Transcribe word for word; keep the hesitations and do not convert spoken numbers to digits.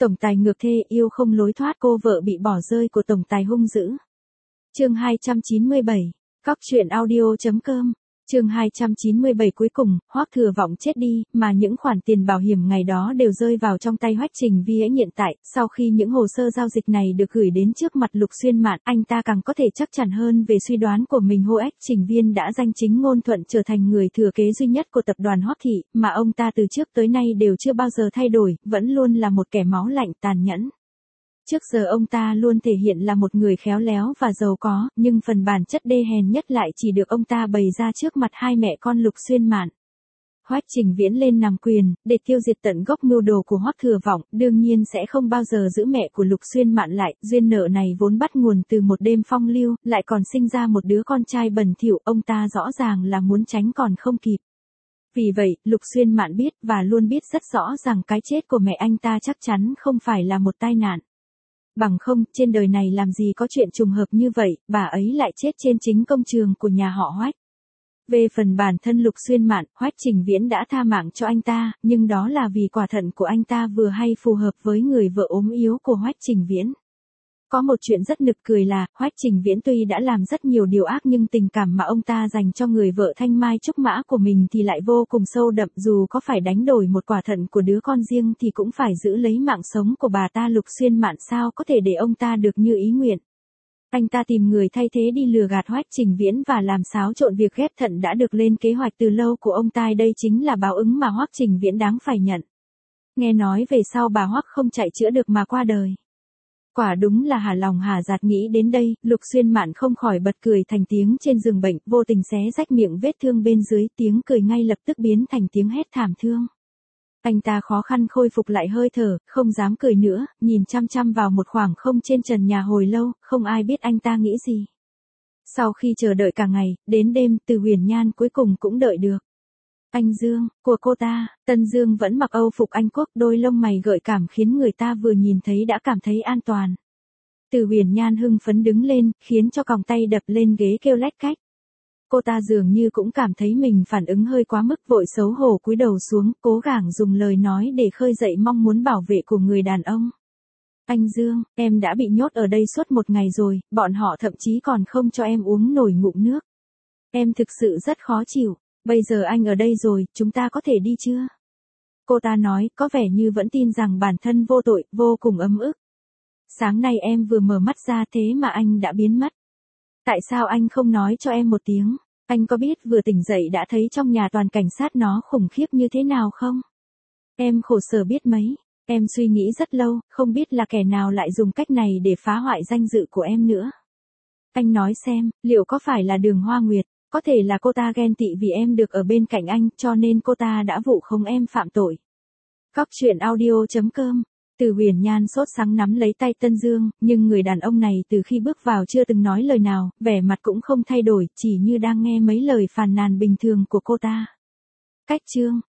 Tổng tài ngược thê yêu không lối thoát, cô vợ bị bỏ rơi của tổng tài hung dữ. Chương hai trăm chín mươi bảy. Cóc truyện audio chấm com. Chương hai trăm chín mươi bảy. Cuối cùng, Hoắc Thừa Vọng chết đi, mà những khoản tiền bảo hiểm ngày đó đều rơi vào trong tay Hoắc Trình Viễn. Hiện tại, sau khi những hồ sơ giao dịch này được gửi đến trước mặt Lục Xuyên Mạn, anh ta càng có thể chắc chắn hơn về suy đoán của mình. Hoắc Trình Viễn đã danh chính ngôn thuận trở thành người thừa kế duy nhất của tập đoàn Hoắc Thị, mà ông ta từ trước tới nay đều chưa bao giờ thay đổi, vẫn luôn là một kẻ máu lạnh tàn nhẫn. Trước giờ ông ta luôn thể hiện là một người khéo léo và giàu có, nhưng phần bản chất đê hèn nhất lại chỉ được ông ta bày ra trước mặt hai mẹ con Lục Xuyên Mạn. Hoắc Trình Viễn lên nằm quyền, để tiêu diệt tận gốc mưu đồ của Hoắc Thừa Vọng, đương nhiên sẽ không bao giờ giữ mẹ của Lục Xuyên Mạn lại. Duyên nợ này vốn bắt nguồn từ một đêm phong lưu, lại còn sinh ra một đứa con trai bẩn thỉu, ông ta rõ ràng là muốn tránh còn không kịp. Vì vậy, Lục Xuyên Mạn biết và luôn biết rất rõ rằng cái chết của mẹ anh ta chắc chắn không phải là một tai nạn. Bằng không, trên đời này làm gì có chuyện trùng hợp như vậy, bà ấy lại chết trên chính công trường của nhà họ Hoắc. Về phần bản thân Lục Xuyên Mạn, Hoắc Trình Viễn đã tha mạng cho anh ta, nhưng đó là vì quả thận của anh ta vừa hay phù hợp với người vợ ốm yếu của Hoắc Trình Viễn. Có một chuyện rất nực cười là, Hoắc Trình Viễn tuy đã làm rất nhiều điều ác nhưng tình cảm mà ông ta dành cho người vợ thanh mai trúc mã của mình thì lại vô cùng sâu đậm, dù có phải đánh đổi một quả thận của đứa con riêng thì cũng phải giữ lấy mạng sống của bà ta. Lục Xuyên Mạn sao có thể để ông ta được như ý nguyện. Anh ta tìm người thay thế đi lừa gạt Hoắc Trình Viễn và làm xáo trộn việc ghép thận đã được lên kế hoạch từ lâu của ông ta. Đây chính là báo ứng mà Hoắc Trình Viễn đáng phải nhận. Nghe nói về sau bà Hoắc không chạy chữa được mà qua đời. Quả đúng là hà lòng hà giạt. Nghĩ đến đây, Lục Xuyên Mạn không khỏi bật cười thành tiếng trên giường bệnh, vô tình xé rách miệng vết thương bên dưới, tiếng cười ngay lập tức biến thành tiếng hét thảm thương. Anh ta khó khăn khôi phục lại hơi thở, không dám cười nữa, nhìn chăm chăm vào một khoảng không trên trần nhà hồi lâu, không ai biết anh ta nghĩ gì. Sau khi chờ đợi cả ngày, đến đêm, Từ Huyền Nhan cuối cùng cũng đợi được. Anh Dương, của cô ta. Tân Dương vẫn mặc Âu phục Anh Quốc, đôi lông mày gợi cảm khiến người ta vừa nhìn thấy đã cảm thấy an toàn. Từ Huyền Nhan hưng phấn đứng lên, khiến cho còng tay đập lên ghế kêu lách cách. Cô ta dường như cũng cảm thấy mình phản ứng hơi quá mức, vội xấu hổ cúi đầu xuống, cố gắng dùng lời nói để khơi dậy mong muốn bảo vệ của người đàn ông. Anh Dương, em đã bị nhốt ở đây suốt một ngày rồi, bọn họ thậm chí còn không cho em uống nổi ngụm nước. Em thực sự rất khó chịu. Bây giờ anh ở đây rồi, chúng ta có thể đi chưa? Cô ta nói, có vẻ như vẫn tin rằng bản thân vô tội, vô cùng ấm ức. Sáng nay em vừa mở mắt ra thế mà anh đã biến mất. Tại sao anh không nói cho em một tiếng? Anh có biết vừa tỉnh dậy đã thấy trong nhà toàn cảnh sát nó khủng khiếp như thế nào không? Em khổ sở biết mấy. Em suy nghĩ rất lâu, không biết là kẻ nào lại dùng cách này để phá hoại danh dự của em nữa. Anh nói xem, liệu có phải là Đường Hoa Nguyệt? Có thể là cô ta ghen tị vì em được ở bên cạnh anh, cho nên cô ta đã vu khống em phạm tội. Cóc truyện audio chấm com. Từ Huyền Nhan sốt sắng nắm lấy tay Tân Dương, nhưng người đàn ông này từ khi bước vào chưa từng nói lời nào, vẻ mặt cũng không thay đổi, chỉ như đang nghe mấy lời phàn nàn bình thường của cô ta. Cách chương.